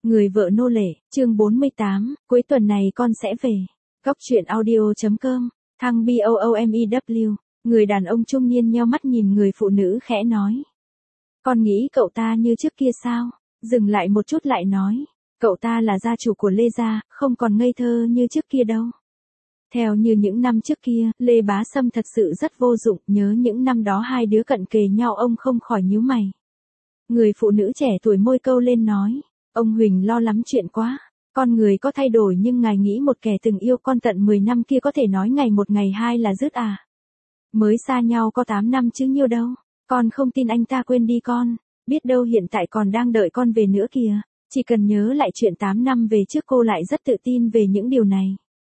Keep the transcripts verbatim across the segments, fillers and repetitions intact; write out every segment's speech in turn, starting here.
Người vợ nô lệ, chương bốn mươi tám, cuối tuần này con sẽ về. Góc truyện audio.com, thăng BOOMEW, người đàn ông trung niên nheo mắt nhìn người phụ nữ khẽ nói. Con nghĩ cậu ta như trước kia sao? Dừng lại một chút lại nói. Cậu ta là gia chủ của Lê gia, không còn ngây thơ như trước kia đâu. Theo như những năm trước kia, Lê Bá Sâm thật sự rất vô dụng, nhớ những năm đó hai đứa cận kề nhau ông không khỏi nhíu mày. Người phụ nữ trẻ tuổi môi câu lên nói. Ông Huỳnh lo lắm chuyện quá. Con người có thay đổi nhưng ngài nghĩ một kẻ từng yêu con tận mười năm kia có thể nói ngày một ngày hai là dứt à? Mới xa nhau có tám năm chứ nhiêu đâu. Con không tin anh ta quên đi con. Biết đâu hiện tại còn đang đợi con về nữa kìa. Chỉ cần nhớ lại chuyện tám năm về trước cô lại rất tự tin về những điều này.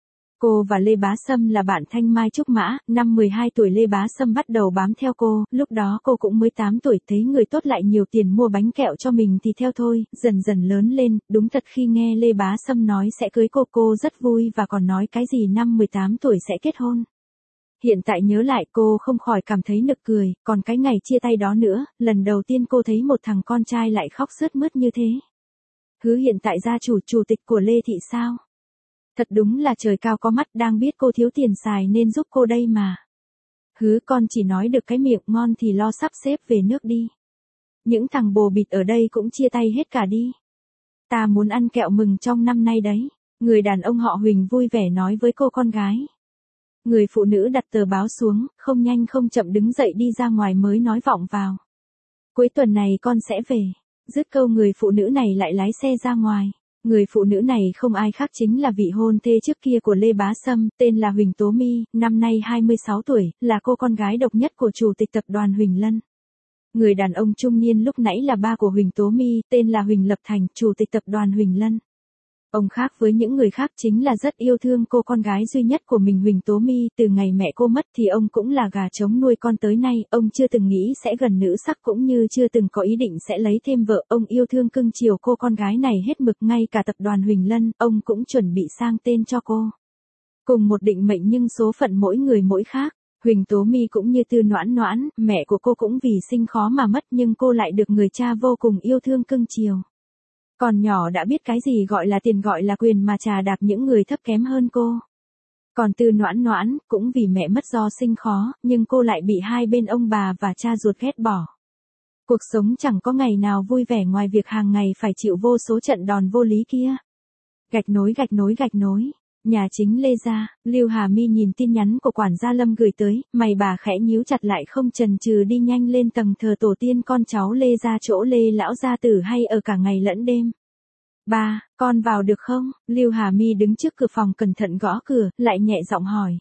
Cô và Lê Bá Sâm là bạn thanh mai trúc mã, năm mười hai tuổi Lê Bá Sâm bắt đầu bám theo cô, lúc đó cô cũng mới tám tuổi, thấy người tốt lại nhiều tiền mua bánh kẹo cho mình thì theo thôi, dần dần lớn lên, đúng thật khi nghe Lê Bá Sâm nói sẽ cưới cô cô rất vui và còn nói cái gì năm mười tám tuổi sẽ kết hôn. Hiện tại nhớ lại cô không khỏi cảm thấy nực cười, còn cái ngày chia tay đó nữa, lần đầu tiên cô thấy một thằng con trai lại khóc sướt mướt như thế. Hứ hiện tại gia chủ chủ tịch của Lê Thị sao? Thật đúng là trời cao có mắt, đang biết cô thiếu tiền xài nên giúp cô đây mà. Hứ con chỉ nói được cái miệng ngon thì lo sắp xếp về nước đi. Những thằng bồ bịt ở đây cũng chia tay hết cả đi. Ta muốn ăn kẹo mừng trong năm nay đấy. Người đàn ông họ Huỳnh vui vẻ nói với cô con gái. Người phụ nữ đặt tờ báo xuống, không nhanh không chậm đứng dậy đi ra ngoài mới nói vọng vào. Cuối tuần này con sẽ về. Dứt câu người phụ nữ này lại lái xe ra ngoài. Người phụ nữ này không ai khác chính là vị hôn thê trước kia của Lê Bá Sâm, tên là Huỳnh Tố My, năm nay hai mươi sáu tuổi, là cô con gái độc nhất của chủ tịch tập đoàn Huỳnh Lân. Người đàn ông trung niên lúc nãy là ba của Huỳnh Tố My, tên là Huỳnh Lập Thành, chủ tịch tập đoàn Huỳnh Lân. Ông khác với những người khác chính là rất yêu thương cô con gái duy nhất của mình Huỳnh Tố My, từ ngày mẹ cô mất thì ông cũng là gà trống nuôi con tới nay, ông chưa từng nghĩ sẽ gần nữ sắc cũng như chưa từng có ý định sẽ lấy thêm vợ, ông yêu thương cưng chiều cô con gái này hết mực, ngay cả tập đoàn Huỳnh Lân, ông cũng chuẩn bị sang tên cho cô. Cùng một định mệnh nhưng số phận mỗi người mỗi khác. Huỳnh Tố My cũng như Tư Noãn Noãn, mẹ của cô cũng vì sinh khó mà mất nhưng cô lại được người cha vô cùng yêu thương cưng chiều. Còn nhỏ đã biết cái gì gọi là tiền gọi là quyền mà trà đạp những người thấp kém hơn cô. Còn Tư Noãn Noãn, cũng vì mẹ mất do sinh khó, nhưng cô lại bị hai bên ông bà và cha ruột ghét bỏ. Cuộc sống chẳng có ngày nào vui vẻ ngoài việc hàng ngày phải chịu vô số trận đòn vô lý kia. Gạch nối gạch nối gạch nối. Nhà chính Lê gia, Lưu Hà My nhìn tin nhắn của quản gia Lâm gửi tới, mày bà khẽ nhíu chặt lại không chần chừ đi nhanh lên tầng thờ tổ tiên con cháu Lê gia chỗ Lê lão gia tử hay ở cả ngày lẫn đêm. Ba, con vào được không? Lưu Hà My đứng trước cửa phòng cẩn thận gõ cửa, lại nhẹ giọng hỏi.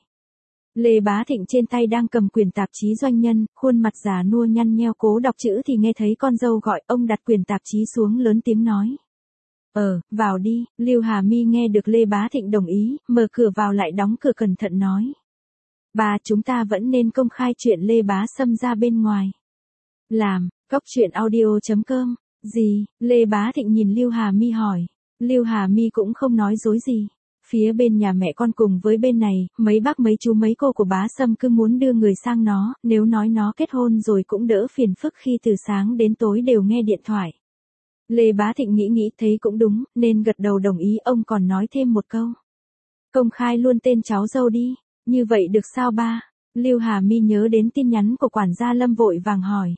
Lê Bá Thịnh trên tay đang cầm quyển tạp chí doanh nhân, khuôn mặt già nua nhăn nheo cố đọc chữ thì nghe thấy con dâu gọi, ông đặt quyển tạp chí xuống lớn tiếng nói. Ờ, vào đi, Lưu Hà My nghe được Lê Bá Thịnh đồng ý, mở cửa vào lại đóng cửa cẩn thận nói. Ba, chúng ta vẫn nên công khai chuyện Lê Bá Sâm ra bên ngoài. Làm, góc truyện audio.com, gì, Lê Bá Thịnh nhìn Lưu Hà My hỏi. Lưu Hà My cũng không nói dối gì. Phía bên nhà mẹ con cùng với bên này, mấy bác mấy chú mấy cô của Bá Sâm cứ muốn đưa người sang nó, nếu nói nó kết hôn rồi cũng đỡ phiền phức khi từ sáng đến tối đều nghe điện thoại. Lê Bá Thịnh nghĩ nghĩ thấy cũng đúng, nên gật đầu đồng ý, ông còn nói thêm một câu. Công khai luôn tên cháu dâu đi, như vậy được sao ba? Lưu Hà My nhớ đến tin nhắn của quản gia Lâm vội vàng hỏi.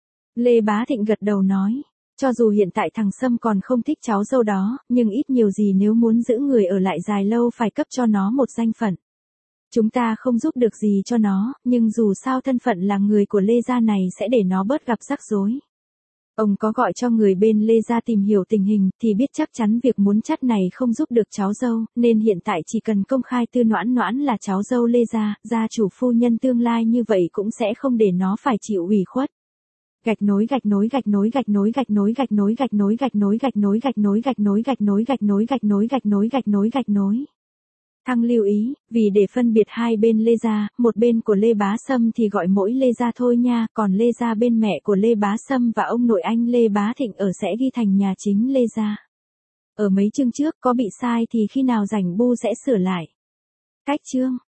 Lê Bá Thịnh gật đầu nói, cho dù hiện tại thằng Sâm còn không thích cháu dâu đó, nhưng ít nhiều gì nếu muốn giữ người ở lại dài lâu phải cấp cho nó một danh phận. Chúng ta không giúp được gì cho nó, nhưng dù sao thân phận là người của Lê gia này sẽ để nó bớt gặp rắc rối. Ông có gọi cho người bên Lê gia tìm hiểu tình hình, thì biết chắc chắn việc muốn chắt này không giúp được cháu dâu, nên hiện tại chỉ cần công khai Tư Noãn Noãn là cháu dâu Lê gia, gia chủ phu nhân tương lai như vậy cũng sẽ không để nó phải chịu ủy khuất. Gạch nối gạch nối gạch nối gạch nối gạch nối gạch nối gạch nối gạch nối gạch nối gạch nối gạch nối gạch nối gạch nối gạch nối gạch nối gạch nối gạch nối. Thăng lưu ý, vì để phân biệt hai bên Lê gia, một bên của Lê Bá Sâm thì gọi mỗi Lê gia thôi nha, còn Lê gia bên mẹ của Lê Bá Sâm và ông nội anh Lê Bá Thịnh ở sẽ ghi thành nhà chính Lê gia. Ở mấy chương trước có bị sai thì khi nào rảnh bu sẽ sửa lại. Cách chương